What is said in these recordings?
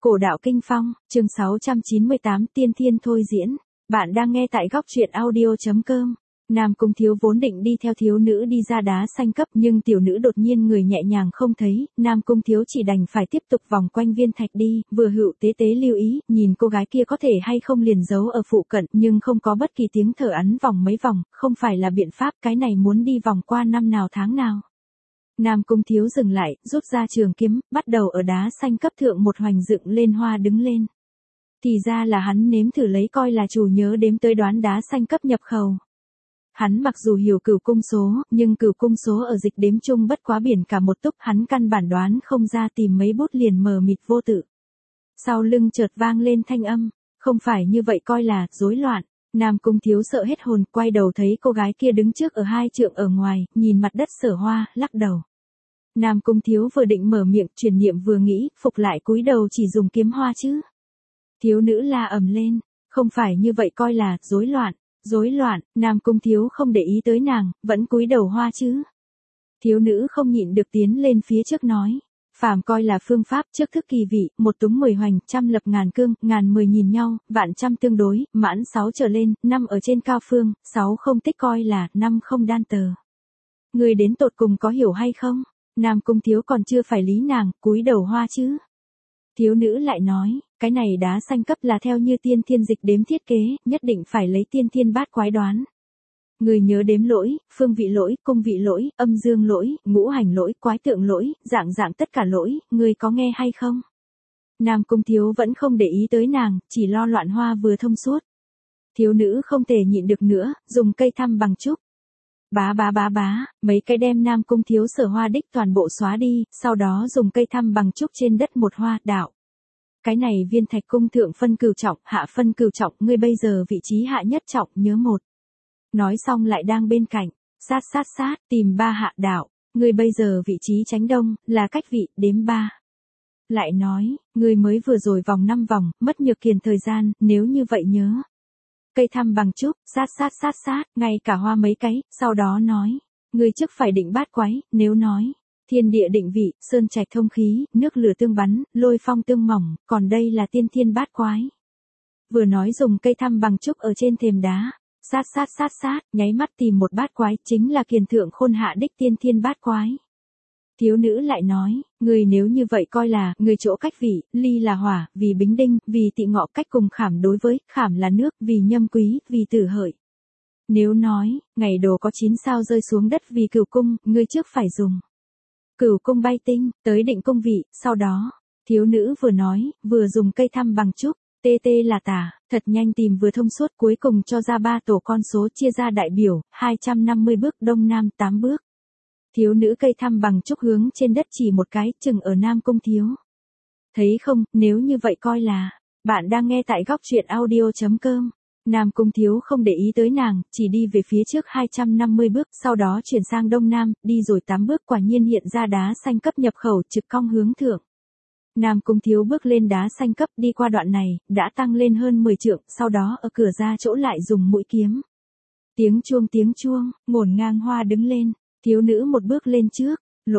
Cổ đạo kinh phong, chương 698 tiên thiên thôi diễn. Bạn đang nghe tại góc truyện audio.com. Nam Cung Thiếu vốn định đi theo thiếu nữ đi ra đá xanh cấp nhưng tiểu nữ đột nhiên người nhẹ nhàng không thấy, Nam Cung Thiếu chỉ đành phải tiếp tục vòng quanh viên thạch đi, vừa hữu tế tế lưu ý, nhìn cô gái kia có thể hay không liền giấu ở phụ cận nhưng không có bất kỳ tiếng thở ắn vòng mấy vòng, không phải là biện pháp, cái này muốn đi vòng qua năm nào tháng nào. Nam Cung Thiếu dừng lại, rút ra trường kiếm, bắt đầu ở đá xanh cấp thượng một hoành dựng lên hoa đứng lên. Thì ra là hắn nếm thử lấy coi là chủ nhớ đếm tới đoán đá xanh cấp nhập khẩu. Hắn mặc dù hiểu cửu cung số, nhưng cửu cung số ở dịch đếm chung bất quá biển cả một túc, hắn căn bản đoán không ra, tìm mấy bút liền mờ mịt vô tự. Sau lưng chợt vang lên thanh âm, không phải như vậy coi là rối loạn. Nam Cung Thiếu sợ hết hồn, quay đầu thấy cô gái kia đứng trước ở 2 trượng ở ngoài, nhìn mặt đất Sở Hoa, lắc đầu. Nam Cung Thiếu vừa định mở miệng, truyền niệm vừa nghĩ, phục lại cúi đầu chỉ dùng kiếm hoa chứ. Thiếu nữ la ầm lên, không phải như vậy coi là rối loạn. Rối loạn, Nam Cung Thiếu không để ý tới nàng, vẫn cúi đầu hoa chứ. Thiếu nữ không nhịn được tiến lên phía trước nói. Phàm coi là phương pháp, trước thức kỳ vị, một túng 10 hoành, trăm lập ngàn cương, ngàn 10 nhìn nhau, vạn trăm tương đối, mãn 6 trở lên, 5 ở trên cao phương, 6 không tích coi là, 5 không đan tờ. Người đến tột cùng có hiểu hay không? Nam Cung Thiếu còn chưa phải lý nàng, cúi đầu hoa chứ. Thiếu nữ lại nói, cái này đá xanh cấp là theo như tiên thiên dịch đếm thiết kế, nhất định phải lấy tiên thiên bát quái đoán. Người nhớ đếm lỗi, phương vị lỗi, cung vị lỗi, âm dương lỗi, ngũ hành lỗi, quái tượng lỗi, dạng tất cả lỗi, người có nghe hay không? Nam Cung Thiếu vẫn không để ý tới nàng, chỉ lo loạn hoa vừa thông suốt. Thiếu nữ không thể nhịn được nữa, dùng cây thăm bằng trúc. Bá, mấy cái đem Nam Cung Thiếu Sở Hoa đích toàn bộ xóa đi, sau đó dùng cây thăm bằng trúc trên đất một hoa, đạo. Cái này viên thạch cung thượng phân cửu trọng, hạ phân cửu trọng, ngươi bây giờ vị trí hạ nhất trọng, nhớ một. Nói xong lại đang bên cạnh, sát, tìm 3 hạ đạo, ngươi bây giờ vị trí tránh đông, là cách vị, đếm 3. Lại nói, ngươi mới vừa rồi vòng 5 vòng, mất nhược kiền thời gian, nếu như vậy nhớ. Cây thăm bằng trúc, sát, ngay cả hoa mấy cái, sau đó nói, ngươi trước phải định bát quái, nếu nói, thiên địa định vị, sơn trạch thông khí, nước lửa tương bắn, lôi phong tương mỏng, còn đây là tiên thiên bát quái. Vừa nói dùng cây thăm bằng trúc ở trên thềm đá, sát, nháy mắt tìm một bát quái, chính là kiền thượng khôn hạ đích tiên thiên bát quái. Thiếu nữ lại nói, người nếu như vậy coi là, người chỗ cách vị, ly là hỏa, vì bính đinh, vì tị ngọ cách cùng khảm đối với, khảm là nước, vì nhâm quý, vì tử hợi. Nếu nói, ngày đồ có 9 sao rơi xuống đất vì cửu cung, ngươi trước phải dùng. Cửu cung bay tinh, tới định cung vị, sau đó, thiếu nữ vừa nói, vừa dùng cây thăm bằng trúc, tê là tả, thật nhanh tìm vừa thông suốt, cuối cùng cho ra 3 tổ con số chia ra đại biểu, 250 bước đông nam 8 bước. Thiếu nữ cây thăm bằng trúc hướng trên đất chỉ một cái, chừng ở Nam Cung Thiếu. Thấy không, nếu như vậy coi là, bạn đang nghe tại góc truyện audio.com. Nam Cung Thiếu không để ý tới nàng, chỉ đi về phía trước 250 bước, sau đó chuyển sang đông nam, đi rồi 8 bước, quả nhiên hiện ra đá xanh cấp nhập khẩu trực cong hướng thượng. Nam Cung Thiếu bước lên đá xanh cấp, đi qua đoạn này, đã tăng lên hơn 10 trượng, sau đó ở cửa ra chỗ lại dùng mũi kiếm. Tiếng chuông, ngổn ngang hoa đứng lên, thiếu nữ một bước lên trước,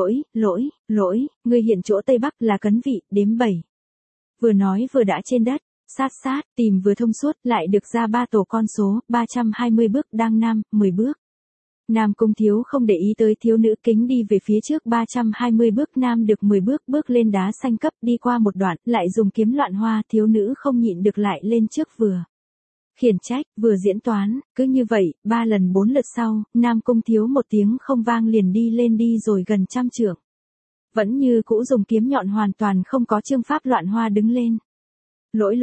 lỗi, người hiện chỗ Tây Bắc là cấn vị, đếm 7. Vừa nói vừa đã trên đất, sát, tìm vừa thông suốt, lại được ra 3 tổ con số, 320 bước đang nam, 10 bước. Nam Cung Thiếu không để ý tới thiếu nữ kính đi về phía trước 320 bước nam được 10 bước, bước lên đá xanh cấp, đi qua một đoạn, lại dùng kiếm loạn hoa, thiếu nữ không nhịn được lại lên trước vừa khiển trách, vừa diễn toán, cứ như vậy, 3 lần 4 lượt sau, Nam Cung Thiếu một tiếng không vang liền đi lên đi rồi gần 100 trượng. Vẫn như cũ dùng kiếm nhọn hoàn toàn không có chương pháp loạn hoa đứng lên. Lỗi.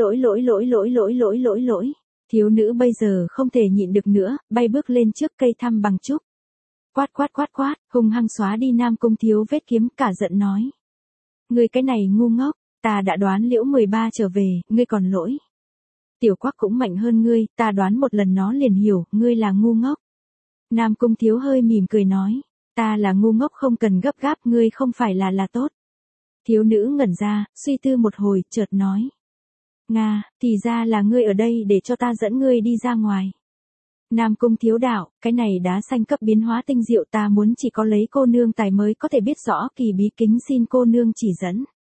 Thiếu nữ bây giờ không thể nhịn được nữa, bay bước lên trước cây thăm bằng trúc. Quát, hung hăng xóa đi Nam Cung Thiếu vết kiếm, cả giận nói. Ngươi cái này ngu ngốc, ta đã đoán liễu 13 trở về, ngươi còn lỗi. Tiểu Quắc cũng mạnh hơn ngươi, ta đoán một lần nó liền hiểu, ngươi là ngu ngốc. Nam Cung Thiếu hơi mỉm cười nói, ta là ngu ngốc không cần gấp gáp, ngươi không phải là tốt. Thiếu nữ ngẩn ra, suy tư một hồi, chợt nói. Nga, thì ra là ngươi ở đây để cho ta dẫn ngươi đi ra ngoài. Nam Cung Thiếu đạo, cái này đá xanh cấp biến hóa tinh diệu, ta muốn chỉ có lấy cô nương tài mới có thể biết rõ kỳ bí, kính xin cô nương chỉ dẫn.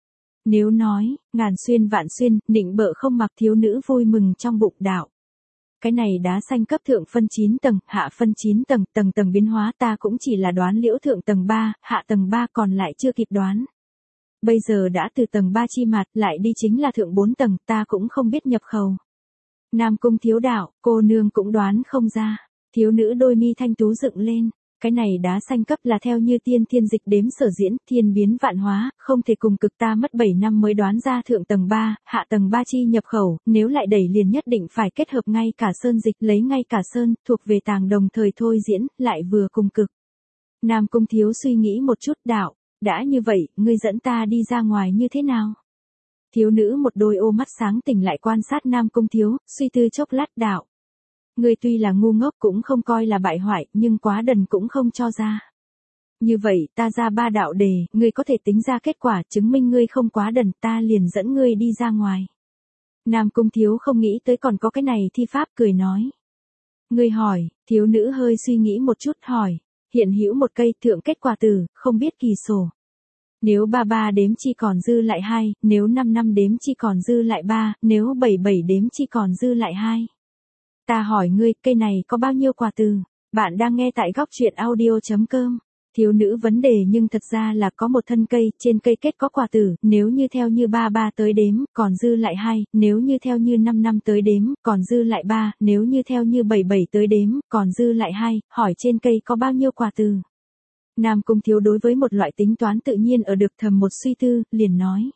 Nếu nói, ngàn xuyên vạn xuyên, nịnh bợ không mặc thiếu nữ vui mừng trong bụng đạo. Cái này đá xanh cấp thượng phân 9 tầng, hạ phân 9 tầng, tầng tầng biến hóa ta cũng chỉ là đoán liễu thượng tầng 3, hạ tầng 3 còn lại chưa kịp đoán. Bây giờ đã từ tầng 3 chi mặt lại đi chính là thượng 4 tầng, ta cũng không biết nhập khẩu. Nam Cung thiếu đạo, cô nương cũng đoán không ra. Thiếu nữ đôi mi thanh tú dựng lên. Cái này đá xanh cấp là theo như tiên thiên dịch đếm sở diễn, thiên biến vạn hóa, không thể cùng cực ta mất 7 năm mới đoán ra thượng tầng 3, hạ tầng 3 chi nhập khẩu, nếu lại đẩy liền nhất định phải kết hợp ngay cả sơn dịch lấy ngay cả sơn, thuộc về tàng đồng thời thôi diễn, lại vừa cùng cực. Nam Cung thiếu suy nghĩ một chút đạo, đã như vậy, ngươi dẫn ta đi ra ngoài như thế nào? Thiếu nữ một đôi ô mắt sáng tỉnh lại quan sát Nam Cung thiếu, suy tư chốc lát đạo. Ngươi tuy là ngu ngốc cũng không coi là bại hoại, nhưng quá đần cũng không cho ra. Như vậy, ta ra 3 đạo đề, ngươi có thể tính ra kết quả chứng minh ngươi không quá đần, ta liền dẫn ngươi đi ra ngoài. Nam Cung thiếu không nghĩ tới còn có cái này thi pháp cười nói. Ngươi hỏi, thiếu nữ hơi suy nghĩ một chút hỏi, hiện hữu một cây thượng kết quả từ, không biết kỳ sổ. Nếu 33 đếm chi còn dư lại 2, nếu 55 đếm chi còn dư lại 3, nếu 77 đếm chi còn dư lại 2. Ta hỏi ngươi, cây này có bao nhiêu quả từ? Bạn đang nghe tại góc truyện audio.com. Thiếu nữ vấn đề nhưng thật ra là có một thân cây, trên cây kết có quả tử, nếu như theo như 33 tới đếm, còn dư lại 2, nếu như theo như 55 tới đếm, còn dư lại 3, nếu như theo như 77 tới đếm, còn dư lại 2, hỏi trên cây có bao nhiêu quả từ? Nam Cung thiếu đối với một loại tính toán tự nhiên ở được thầm một suy tư, liền nói.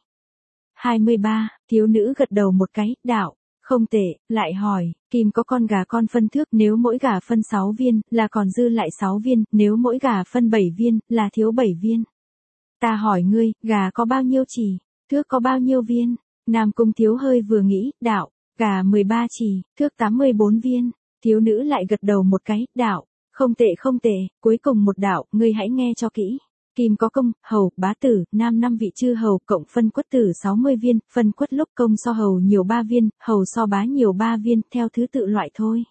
23, thiếu nữ gật đầu một cái, đạo. Không tệ, lại hỏi, kim có con gà con phân thước, nếu mỗi gà phân 6 viên, là còn dư lại 6 viên, nếu mỗi gà phân 7 viên, là thiếu 7 viên. Ta hỏi ngươi, gà có bao nhiêu chỉ, thước có bao nhiêu viên? Nam Cung thiếu hơi vừa nghĩ, đạo, gà 13 chỉ, thước 84 viên. Thiếu nữ lại gật đầu một cái, đạo, không tệ, cuối cùng một đạo, ngươi hãy nghe cho kỹ. Kim có công, hầu, bá tử, nam 5 vị chư hầu, cộng phân quất tử 60 viên, phân quất lúc công so hầu nhiều 3 viên, hầu so bá nhiều 3 viên, theo thứ tự loại thôi.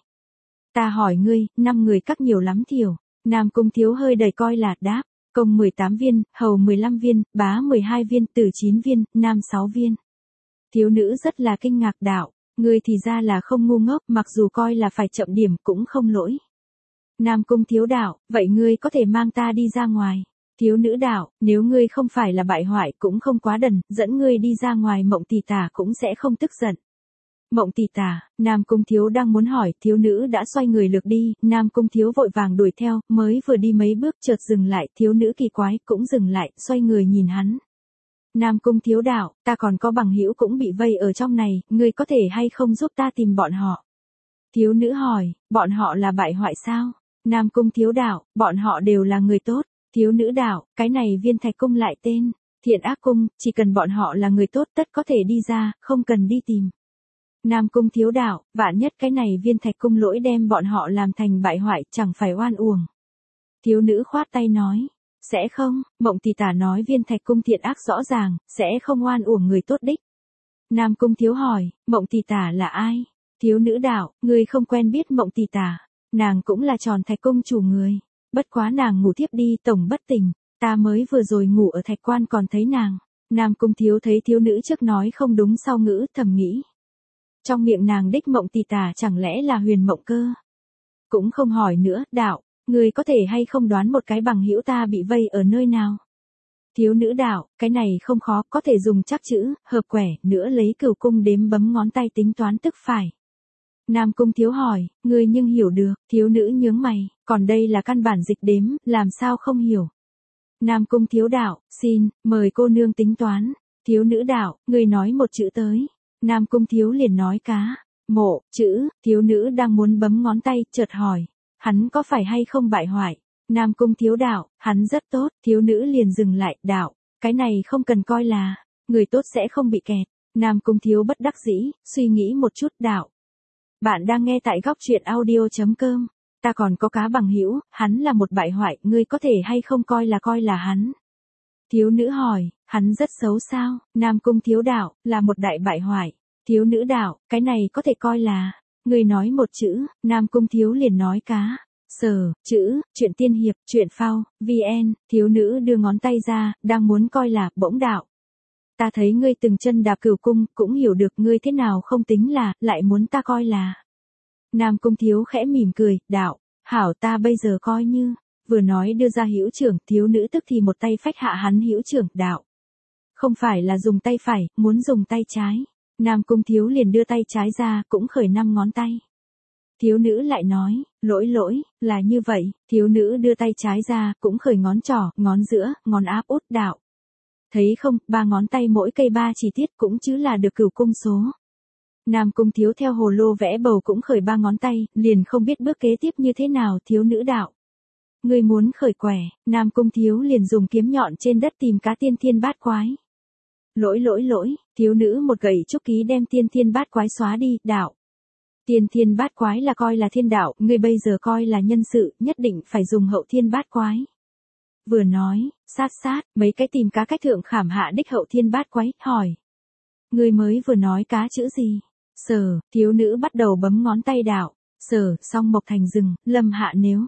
Ta hỏi ngươi, 5 người các nhiều lắm thiểu. Nam Cung thiếu hơi đầy coi là đáp, công 18 viên, hầu 15 viên, bá 12 viên, tử 9 viên, nam 6 viên. Thiếu nữ rất là kinh ngạc đạo, ngươi thì ra là không ngu ngốc, mặc dù coi là phải chậm điểm cũng không lỗi. Nam Cung thiếu đạo, vậy ngươi có thể mang ta đi ra ngoài. Thiếu nữ đạo, nếu ngươi không phải là bại hoại cũng không quá đần, dẫn ngươi đi ra ngoài Mộng tỷ tả cũng sẽ không tức giận. Mộng tỷ tả, Nam Cung thiếu đang muốn hỏi, thiếu nữ đã xoay người lược đi, Nam Cung thiếu vội vàng đuổi theo, mới vừa đi mấy bước chợt dừng lại, thiếu nữ kỳ quái cũng dừng lại, xoay người nhìn hắn. Nam Cung thiếu đạo, ta còn có bằng hữu cũng bị vây ở trong này, ngươi có thể hay không giúp ta tìm bọn họ? Thiếu nữ hỏi, bọn họ là bại hoại sao? Nam Cung thiếu đạo, bọn họ đều là người tốt. Thiếu nữ đạo, cái này Viên Thạch cung lại tên, Thiện Ác cung, chỉ cần bọn họ là người tốt tất có thể đi ra, không cần đi tìm. Nam Cung thiếu đạo, vạn nhất cái này Viên Thạch cung lỗi đem bọn họ làm thành bại hoại, chẳng phải oan uổng. Thiếu nữ khoát tay nói, sẽ không, Mộng tỷ tả nói Viên Thạch cung thiện ác rõ ràng, sẽ không oan uổng người tốt đích. Nam Cung thiếu hỏi, Mộng tỷ tả là ai? Thiếu nữ đạo, người không quen biết Mộng tỷ tả, nàng cũng là Tròn Thạch cung chủ người. Bất quá nàng ngủ thiếp đi tổng bất tỉnh, ta mới vừa rồi ngủ ở Thạch quan còn thấy nàng. Nam Cung thiếu thấy thiếu nữ trước nói không đúng sau ngữ, thầm nghĩ. Trong miệng nàng đích Mộng tỷ tả chẳng lẽ là Huyền Mộng Cơ? Cũng không hỏi nữa, đạo, người có thể hay không đoán một cái bằng hữu ta bị vây ở nơi nào? Thiếu nữ đạo, cái này không khó, có thể dùng chắc chữ, hợp quẻ, nữa lấy cửu cung đếm bấm ngón tay tính toán tức phải. Nam Cung thiếu hỏi, ngươi nhưng hiểu được, thiếu nữ nhướng mày, còn đây là căn bản dịch đếm, làm sao không hiểu. Nam Cung thiếu đạo, xin, mời cô nương tính toán. Thiếu nữ đạo, ngươi nói một chữ tới. Nam Cung thiếu liền nói cá, mộ, chữ, thiếu nữ đang muốn bấm ngón tay, chợt hỏi, hắn có phải hay không bại hoại. Nam Cung thiếu đạo, hắn rất tốt, thiếu nữ liền dừng lại, đạo, cái này không cần coi là, người tốt sẽ không bị kẹt. Nam Cung thiếu bất đắc dĩ, suy nghĩ một chút, đạo. Bạn đang nghe tại góc truyện audio.com. Ta còn có cá bằng hữu, hắn là một bại hoại, ngươi có thể hay không coi là hắn. Thiếu nữ hỏi, hắn rất xấu sao? Nam Cung thiếu đạo, là một đại bại hoại. Thiếu nữ đạo, cái này có thể coi là, ngươi nói một chữ, Nam Cung thiếu liền nói cá. Sở, chữ, truyện tiên hiệp, truyện phao, VN, thiếu nữ đưa ngón tay ra, đang muốn coi là, bỗng đạo. Ta thấy ngươi từng chân đạp Cửu cung, cũng hiểu được ngươi thế nào không tính là, lại muốn ta coi là. Nam Cung Thiếu khẽ mỉm cười, đạo, hảo ta bây giờ coi như, vừa nói đưa ra hữu trưởng, thiếu nữ tức thì một tay phách hạ hắn hữu trưởng, đạo. Không phải là dùng tay phải, muốn dùng tay trái. Nam Cung Thiếu liền đưa tay trái ra, cũng khởi 5 ngón tay. Thiếu nữ lại nói, lỗi, là như vậy, thiếu nữ đưa tay trái ra, cũng khởi ngón trỏ, ngón giữa, ngón áp út, đạo. Thấy không, 3 ngón tay mỗi cây 3 chi tiết cũng chứ là được Cửu cung số. Nam Cung Thiếu theo hồ lô vẽ bầu cũng khởi 3 ngón tay, liền không biết bước kế tiếp như thế nào, thiếu nữ đạo. Ngươi muốn khởi quẻ, Nam Cung Thiếu liền dùng kiếm nhọn trên đất tìm cá tiên thiên bát quái. Lỗi, thiếu nữ một gậy trúc ký đem tiên thiên bát quái xóa đi, đạo. Tiên thiên bát quái là coi là thiên đạo, ngươi bây giờ coi là nhân sự, nhất định phải dùng hậu thiên bát quái. Vừa nói, sát, mấy cái tìm cá cách thượng khảm hạ đích hậu thiên bát quái, hỏi. Ngươi mới vừa nói cá chữ gì? Sở, thiếu nữ bắt đầu bấm ngón tay đạo. Sở, song mộc thành rừng, lâm hạ nếu.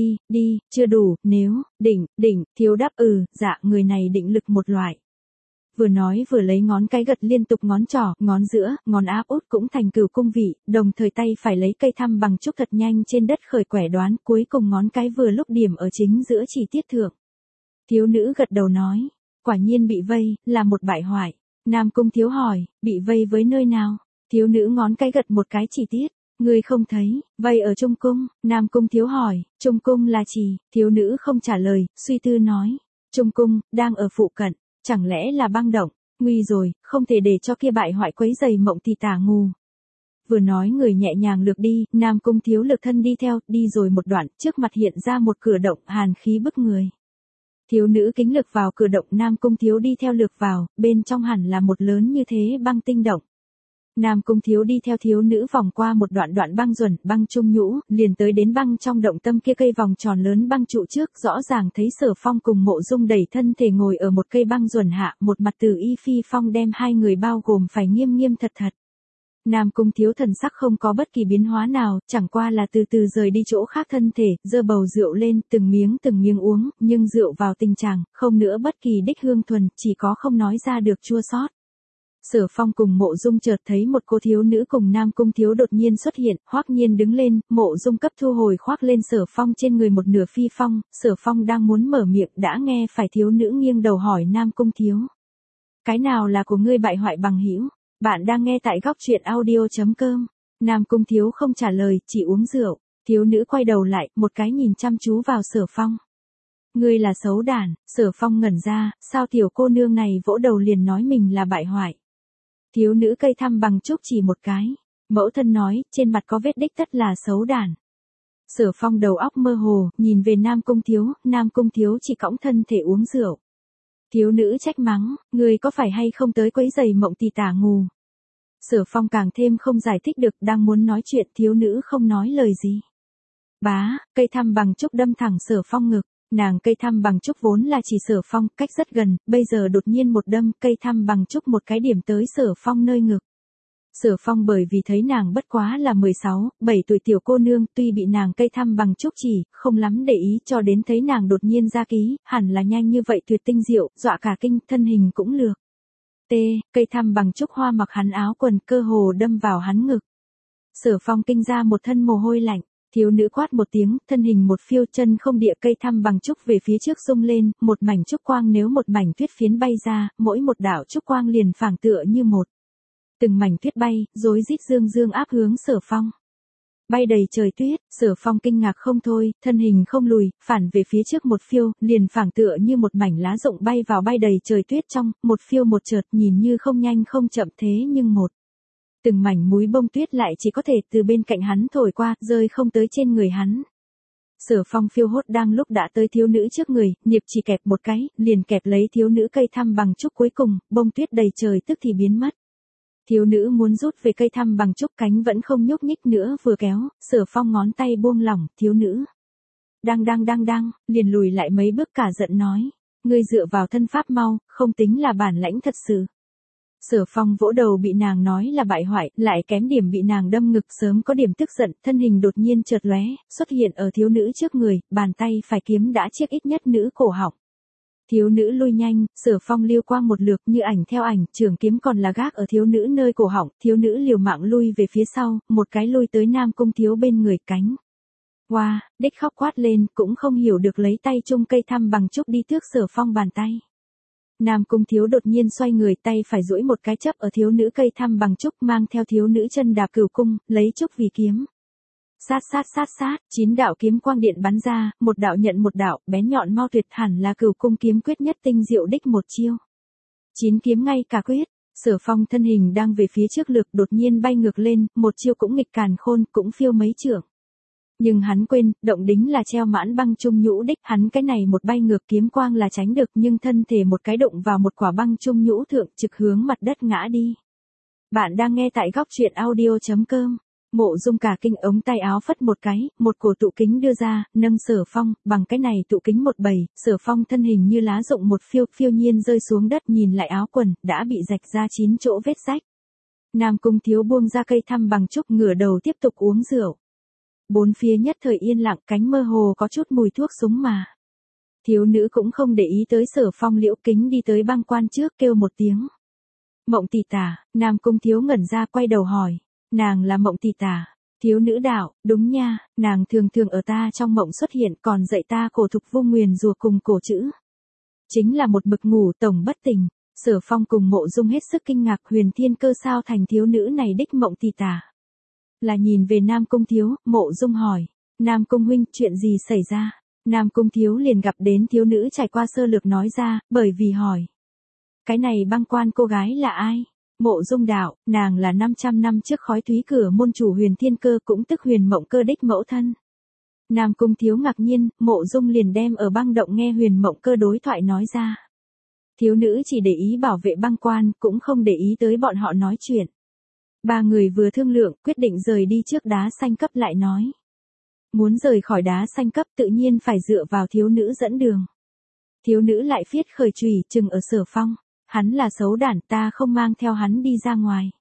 Đi, chưa đủ, nếu, định, thiếu đáp dạ, người này định lực một loại. Vừa nói vừa lấy ngón cái gật liên tục ngón trỏ, ngón giữa, ngón áp út cũng thành Cửu cung vị, đồng thời tay phải lấy cây thăm bằng trúc thật nhanh trên đất khởi quẻ đoán, cuối cùng ngón cái vừa lúc điểm ở chính giữa chỉ tiết thượng. Thiếu nữ gật đầu nói, quả nhiên bị vây, là một bại hoại. Nam Cung Thiếu hỏi, bị vây với nơi nào? Thiếu nữ ngón cái gật một cái chỉ tiết. Ngươi không thấy, vây ở Trung cung, Nam Cung Thiếu hỏi, Trung cung là chỉ, thiếu nữ không trả lời, suy tư nói. Trung cung, đang ở phụ cận, chẳng lẽ là băng động, nguy rồi, không thể để cho kia bại hoại quấy giày mộng thì tả ngu. Vừa nói người nhẹ nhàng lược đi, Nam Cung Thiếu lực thân đi theo, đi rồi một đoạn, trước mặt hiện ra một cửa động, hàn khí bức người. Thiếu nữ kính lực vào cửa động, Nam Cung Thiếu đi theo lược vào, bên trong hẳn là một lớn như thế băng tinh động. Nam Cung Thiếu đi theo thiếu nữ vòng qua một đoạn băng duẩn, băng trung nhũ, liền tới đến băng trong động tâm kia cây vòng tròn lớn băng trụ trước, rõ ràng thấy Sở Phong cùng Mộ Dung đẩy thân thể ngồi ở một cây băng duẩn hạ, một mặt Từ Y Phi Phong đem hai người bao gồm phải nghiêm thật. Nam Cung Thiếu thần sắc không có bất kỳ biến hóa nào, chẳng qua là từ từ rời đi chỗ khác thân thể, giơ bầu rượu lên, từng miếng uống, nhưng rượu vào tình trạng, không nữa bất kỳ đích hương thuần, chỉ có không nói ra được chua xót. Sở Phong cùng Mộ Dung chợt thấy một cô thiếu nữ cùng Nam Cung Thiếu đột nhiên xuất hiện, Hoắc Nhiên đứng lên, Mộ Dung cấp thu hồi khoác lên Sở Phong trên người một nửa phi phong, Sở Phong đang muốn mở miệng đã nghe phải thiếu nữ nghiêng đầu hỏi Nam Cung Thiếu. Cái nào là của ngươi bại hoại bằng hữu? Bạn đang nghe tại góc truyện audio.com. Nam Cung Thiếu không trả lời, chỉ uống rượu. Thiếu nữ quay đầu lại, một cái nhìn chăm chú vào Sở Phong. Ngươi là xấu đản, Sở Phong ngẩn ra, sao tiểu cô nương này vỗ đầu liền nói mình là bại hoại. Thiếu nữ cây thăm bằng trúc chỉ một cái. Mẫu thân nói, trên mặt có vết đích tất là xấu đản. Sở Phong đầu óc mơ hồ, nhìn về Nam Cung Thiếu chỉ cõng thân thể uống rượu. Thiếu nữ trách mắng, ngươi có phải hay không tới quấy giày mộng tì tả ngù. Sở Phong càng thêm không giải thích được, đang muốn nói chuyện thiếu nữ không nói lời gì. Bá, cây thăm bằng trúc đâm thẳng Sở Phong ngực. Nàng cây thăm bằng trúc vốn là chỉ Sở Phong, cách rất gần, bây giờ đột nhiên một đâm, cây thăm bằng trúc một cái điểm tới Sở Phong nơi ngực. Sở Phong bởi vì thấy nàng bất quá là 16, 7 tuổi tiểu cô nương, tuy bị nàng cây thăm bằng trúc chỉ, không lắm để ý cho đến thấy nàng đột nhiên ra ký, hẳn là nhanh như vậy tuyệt tinh diệu, dọa cả kinh, thân hình cũng lược. Cây thăm bằng trúc hoa mặc hắn áo quần cơ hồ đâm vào hắn ngực. Sở Phong kinh ra một thân mồ hôi lạnh. Thiếu nữ quát một tiếng, thân hình một phiêu chân không địa cây thăm bằng trúc về phía trước rung lên, một mảnh trúc quang nếu một mảnh tuyết phiến bay ra, mỗi một đạo trúc quang liền phảng tựa như một. Từng mảnh tuyết bay, rối rít dương áp hướng Sở Phong. Bay đầy trời tuyết, Sở Phong kinh ngạc không thôi, thân hình không lùi, phản về phía trước một phiêu, liền phảng tựa như một mảnh lá rụng bay vào bay đầy trời tuyết trong, một phiêu một chợt nhìn như không nhanh không chậm thế nhưng một. Từng mảnh múi bông tuyết lại chỉ có thể từ bên cạnh hắn thổi qua, rơi không tới trên người hắn. Sở Phong phiêu hốt đang lúc đã tới thiếu nữ trước người, nhịp chỉ kẹp một cái, liền kẹp lấy thiếu nữ cây thăm bằng trúc cuối cùng, bông tuyết đầy trời tức thì biến mất. Thiếu nữ muốn rút về cây thăm bằng trúc cánh vẫn không nhúc nhích nữa vừa kéo, Sở Phong ngón tay buông lỏng, thiếu nữ. Đang, liền lùi lại mấy bước cả giận nói. Ngươi dựa vào thân pháp mau, không tính là bản lãnh thật sự. Sở Phong vỗ đầu bị nàng nói là bại hoại, lại kém điểm bị nàng đâm ngực sớm có điểm tức giận, thân hình đột nhiên chợt lóe, xuất hiện ở thiếu nữ trước người, bàn tay phải kiếm đã chiếc ít nhất nữ cổ họng. Thiếu nữ lui nhanh, Sở Phong liêu quang một lượt như ảnh theo ảnh, trường kiếm còn là gác ở thiếu nữ nơi cổ họng, thiếu nữ liều mạng lui về phía sau, một cái lui tới Nam Cung Thiếu bên người cánh. Wow, đích khóc quát lên, cũng không hiểu được lấy tay chung cây thăm bằng trúc đi thước Sở Phong bàn tay. Nam Cung Thiếu đột nhiên xoay người, tay phải duỗi một cái chấp ở thiếu nữ cây thăm bằng trúc, mang theo thiếu nữ chân đạp cửu cung, lấy trúc vì kiếm. Sát sát sát sát, 9 đạo kiếm quang điện bắn ra, một đạo nhận một đạo, bén nhọn mau tuyệt, hẳn là cửu cung kiếm quyết nhất tinh diệu đích một chiêu. 9 kiếm ngay cả quyết, Sở Phong thân hình đang về phía trước lược đột nhiên bay ngược lên, một chiêu cũng nghịch càn khôn, cũng phiêu mấy trượng. Nhưng hắn quên, động đính là treo mãn băng trung nhũ đích, hắn cái này một bay ngược kiếm quang là tránh được, nhưng thân thể một cái đụng vào một quả băng trung nhũ thượng, trực hướng mặt đất ngã đi. Bạn đang nghe tại góc truyện audio.com. Mộ Dung cả kinh, ống tay áo phất một cái, một cổ tụ kính đưa ra, nâng Sở Phong, bằng cái này tụ kính một bầy, Sở Phong thân hình như lá rụng một phiêu, phiêu nhiên rơi xuống đất, nhìn lại áo quần, đã bị rạch ra 9 chỗ vết rách. Nam Cung Thiếu buông ra cây thăm bằng trúc, ngửa đầu tiếp tục uống rượu. Bốn phía nhất thời yên lặng, cánh mơ hồ có chút mùi thuốc súng mà. Thiếu nữ cũng không để ý tới Sở Phong, liễu kính đi tới băng quan trước, kêu một tiếng. Mộng tỷ tả, Nam Cung Thiếu ngẩn ra, quay đầu hỏi. Nàng là Mộng tỷ tả. Thiếu nữ đạo, đúng nha, nàng thường thường ở ta trong mộng xuất hiện, còn dạy ta cổ thục vô nguyền rùa cùng cổ chữ. Chính là một mực ngủ tổng bất tỉnh. Sở Phong cùng Mộ Dung hết sức kinh ngạc, Huyền Thiên Cơ sao thành thiếu nữ này đích Mộng tỷ tả. Là nhìn về Nam Cung Thiếu, Mộ Dung hỏi. Nam Cung huynh, chuyện gì xảy ra? Nam Cung Thiếu liền gặp đến thiếu nữ trải qua sơ lược nói ra, bởi vì hỏi. Cái này băng quan cô gái là ai? Mộ Dung đạo, nàng là 500 năm trước khói thúy cửa môn chủ Huyền Thiên Cơ, cũng tức Huyền Mộng Cơ đích mẫu thân. Nam Cung Thiếu ngạc nhiên, Mộ Dung liền đem ở băng động nghe Huyền Mộng Cơ đối thoại nói ra. Thiếu nữ chỉ để ý bảo vệ băng quan, cũng không để ý tới bọn họ nói chuyện. Ba người vừa thương lượng, quyết định rời đi trước đá xanh cấp lại nói. Muốn rời khỏi đá xanh cấp tự nhiên phải dựa vào thiếu nữ dẫn đường. Thiếu nữ lại viết khởi chùy chừng ở Sở Phong. Hắn là xấu đản, ta không mang theo hắn đi ra ngoài.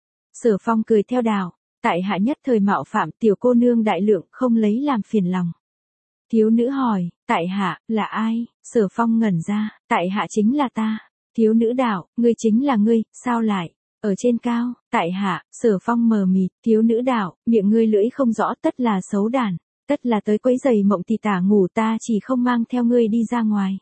Sở Phong cười theo đạo, tại hạ nhất thời mạo phạm, tiểu cô nương đại lượng, không lấy làm phiền lòng. Thiếu nữ hỏi, tại hạ, là ai? Sở Phong ngẩn ra, tại hạ chính là ta. Thiếu nữ đạo, ngươi chính là ngươi, sao lại? Ở trên cao, tại hạ, Sở Phong mờ mịt, thiếu nữ đạo, miệng ngươi lưỡi không rõ, tất là xấu đản, tất là tới quấy giày Mộng tỷ tả ngủ, ta chỉ không mang theo ngươi đi ra ngoài.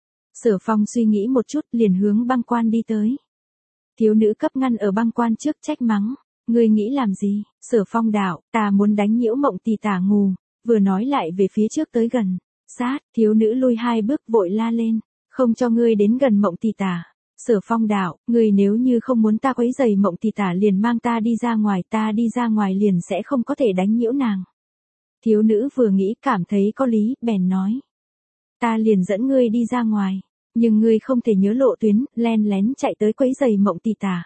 Sở Phong suy nghĩ một chút, liền hướng băng quan đi tới. Thiếu nữ cấp ngăn ở băng quan trước, trách mắng, ngươi nghĩ làm gì? Sở Phong đạo, ta muốn đánh nhiễu Mộng tỷ tả ngủ, vừa nói lại về phía trước tới gần. Sát, thiếu nữ lui 2 bước, vội la lên, không cho ngươi đến gần Mộng tỷ tả. Sở Phong đạo, ngươi nếu như không muốn ta quấy rầy Mộng tỷ tả liền mang ta đi ra ngoài, ta đi ra ngoài liền sẽ không có thể đánh nhiễu nàng. Thiếu nữ vừa nghĩ cảm thấy có lý, bèn nói. Ta liền dẫn ngươi đi ra ngoài, nhưng ngươi không thể nhớ lộ tuyến, len lén chạy tới quấy rầy Mộng tỷ tả.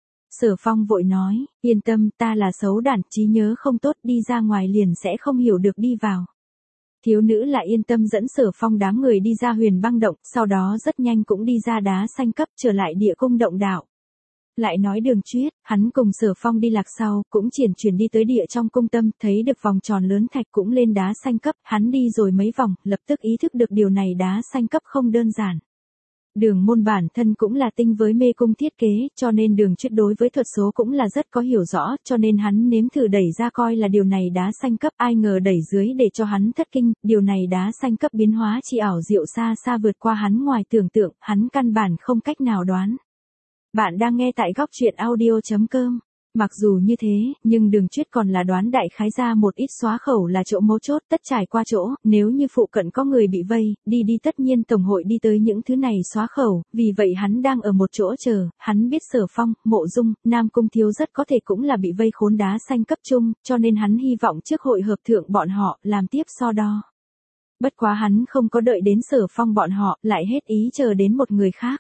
Sở Phong vội nói, yên tâm, ta là xấu đản, trí nhớ không tốt, đi ra ngoài liền sẽ không hiểu được đi vào. Thiếu nữ lại yên tâm dẫn Sở Phong đám người đi ra huyền băng động, sau đó rất nhanh cũng đi ra đá xanh cấp, trở lại địa cung động đạo. Lại nói Đường Chuyết, hắn cùng Sở Phong đi lạc sau, cũng chuyển đi tới địa trong cung tâm, thấy được vòng tròn lớn thạch cũng lên đá xanh cấp, hắn đi rồi mấy vòng, lập tức ý thức được điều này đá xanh cấp không đơn giản. Đường môn bản thân cũng là tinh với mê cung thiết kế, cho nên Đường Chuyết đối với thuật số cũng là rất có hiểu rõ, cho nên hắn nếm thử đẩy ra coi là điều này đá xanh cấp, ai ngờ đẩy dưới để cho hắn thất kinh, điều này đá xanh cấp biến hóa chi ảo diệu xa xa vượt qua hắn ngoài tưởng tượng, hắn căn bản không cách nào đoán. Bạn đang nghe tại góc truyện audio.com. Mặc dù như thế, nhưng Đường Chuyết còn là đoán đại khái ra một ít xóa khẩu là chỗ mấu chốt, tất trải qua chỗ, nếu như phụ cận có người bị vây, đi tất nhiên tổng hội đi tới những thứ này xóa khẩu, vì vậy hắn đang ở một chỗ chờ, hắn biết Sở Phong, Mộ Dung, Nam Cung Thiếu rất có thể cũng là bị vây khốn đá xanh cấp trung, cho nên hắn hy vọng trước hội hợp thượng bọn họ, làm tiếp so đo. Bất quá hắn không có đợi đến Sở Phong bọn họ, lại hết ý chờ đến một người khác.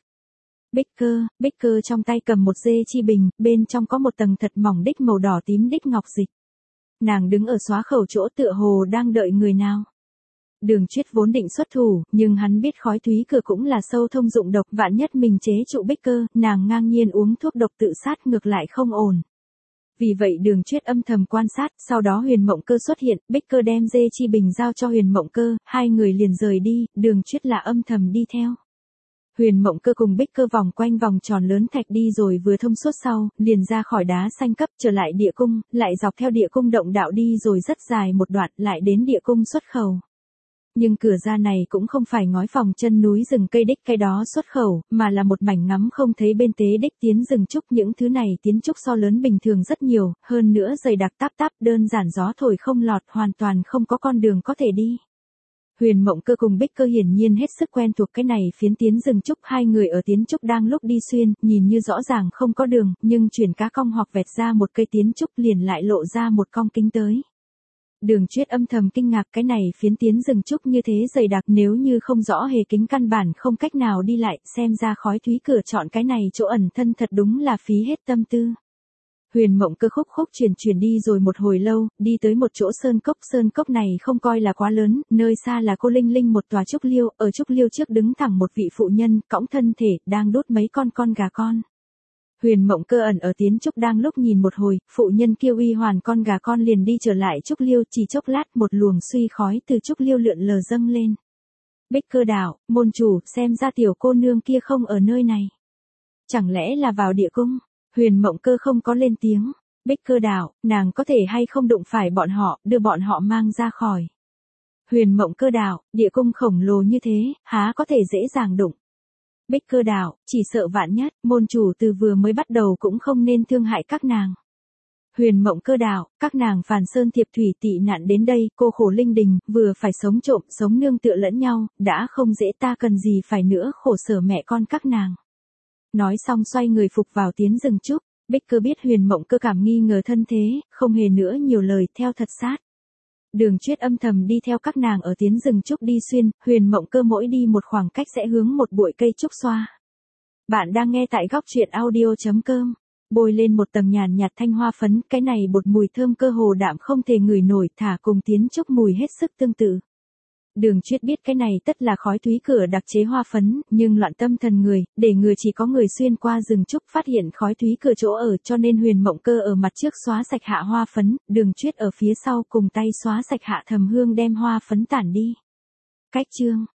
Bích Cơ trong tay cầm một dê chi bình, bên trong có một tầng thật mỏng đích màu đỏ tím đích ngọc dịch. Nàng đứng ở xóa khẩu chỗ tựa hồ đang đợi người nào. Đường Chuyết vốn định xuất thủ, nhưng hắn biết khói thúy cửa cũng là sâu thông dụng độc, vạn nhất mình chế trụ Bích Cơ, nàng ngang nhiên uống thuốc độc tự sát ngược lại không ổn. Vì vậy Đường Chuyết âm thầm quan sát, sau đó Huyền Mộng Cơ xuất hiện, Bích Cơ đem dê chi bình giao cho Huyền Mộng Cơ, hai người liền rời đi, Đường Chuyết là âm thầm đi theo. Huyền Mộng Cơ cùng Bích Cơ vòng quanh vòng tròn lớn thạch đi rồi vừa thông suốt sau, liền ra khỏi đá xanh cấp trở lại địa cung, lại dọc theo địa cung động đạo đi rồi rất dài một đoạn lại đến địa cung xuất khẩu. Nhưng cửa ra này cũng không phải ngói phòng chân núi rừng cây đích cái đó xuất khẩu, mà là một mảnh ngắm không thấy bên tế đích tiến rừng trúc. Những thứ này tiến trúc so lớn bình thường rất nhiều, hơn nữa dày đặc táp táp đơn giản gió thổi không lọt hoàn toàn không có con đường có thể đi. Huyền Mộng Cơ cùng Bích Cơ hiển nhiên hết sức quen thuộc cái này phiến tiến rừng trúc. Hai người ở tiến trúc đang lúc đi xuyên, nhìn như rõ ràng không có đường, nhưng chuyển cá cong hoặc vẹt ra một cây tiến trúc liền lại lộ ra một cong kính tới. Đường Chuyết âm thầm kinh ngạc, cái này phiến tiến rừng trúc như thế dày đặc, nếu như không rõ hề kính căn bản không cách nào đi lại, xem ra Khói Thúy Cửa chọn cái này chỗ ẩn thân thật đúng là phí hết tâm tư. Huyền Mộng Cơ khúc chuyển đi rồi một hồi lâu, đi tới một chỗ sơn cốc này không coi là quá lớn, nơi xa là cô Linh Linh một tòa trúc liêu, ở trúc liêu trước đứng thẳng một vị phụ nhân, cõng thân thể, đang đốt mấy con gà con. Huyền Mộng Cơ ẩn ở tiến trúc đang lúc nhìn một hồi, phụ nhân kia uy hoàn con gà con liền đi trở lại trúc liêu, chỉ chốc lát một luồng suy khói từ trúc liêu lượn lờ dâng lên. Bích Cơ đạo, môn chủ, xem ra tiểu cô nương kia không ở nơi này. Chẳng lẽ là vào địa cung? Huyền Mộng Cơ không có lên tiếng. Bích Cơ đạo, nàng có thể hay không đụng phải bọn họ, đưa bọn họ mang ra khỏi. Huyền Mộng Cơ đạo, địa cung khổng lồ như thế, há có thể dễ dàng đụng. Bích Cơ đạo, chỉ sợ vạn nhất, môn chủ từ vừa mới bắt đầu cũng không nên thương hại các nàng. Huyền Mộng Cơ đạo, các nàng phàn sơn thiệp thủy tị nạn đến đây, cô khổ linh đình, vừa phải sống trộm, sống nương tựa lẫn nhau, đã không dễ, ta cần gì phải nữa khổ sở mẹ con các nàng. Nói xong xoay người phục vào tiến rừng trúc. Bích Cơ biết Huyền Mộng Cơ cảm nghi ngờ thân thế, không hề nữa nhiều lời, theo thật sát. Đường Chuyết âm thầm đi theo các nàng ở tiến rừng trúc đi xuyên, Huyền Mộng Cơ mỗi đi một khoảng cách sẽ hướng một bụi cây trúc xoa. Bạn đang nghe tại góc truyện audio.com. Bôi lên một tầng nhàn nhạt thanh hoa phấn, cái này bột mùi thơm cơ hồ đạm không thể ngửi nổi, thả cùng tiến trúc mùi hết sức tương tự. Đường Chuyết biết cái này tất là Khói Thúy Cửa đặc chế hoa phấn, nhưng loạn tâm thần người, để ngừa chỉ có người xuyên qua rừng trúc phát hiện Khói Thúy Cửa chỗ ở, cho nên Huyền Mộng Cơ ở mặt trước xóa sạch hạ hoa phấn, Đường Chuyết ở phía sau cùng tay xóa sạch hạ thầm hương đem hoa phấn tản đi. Cách chương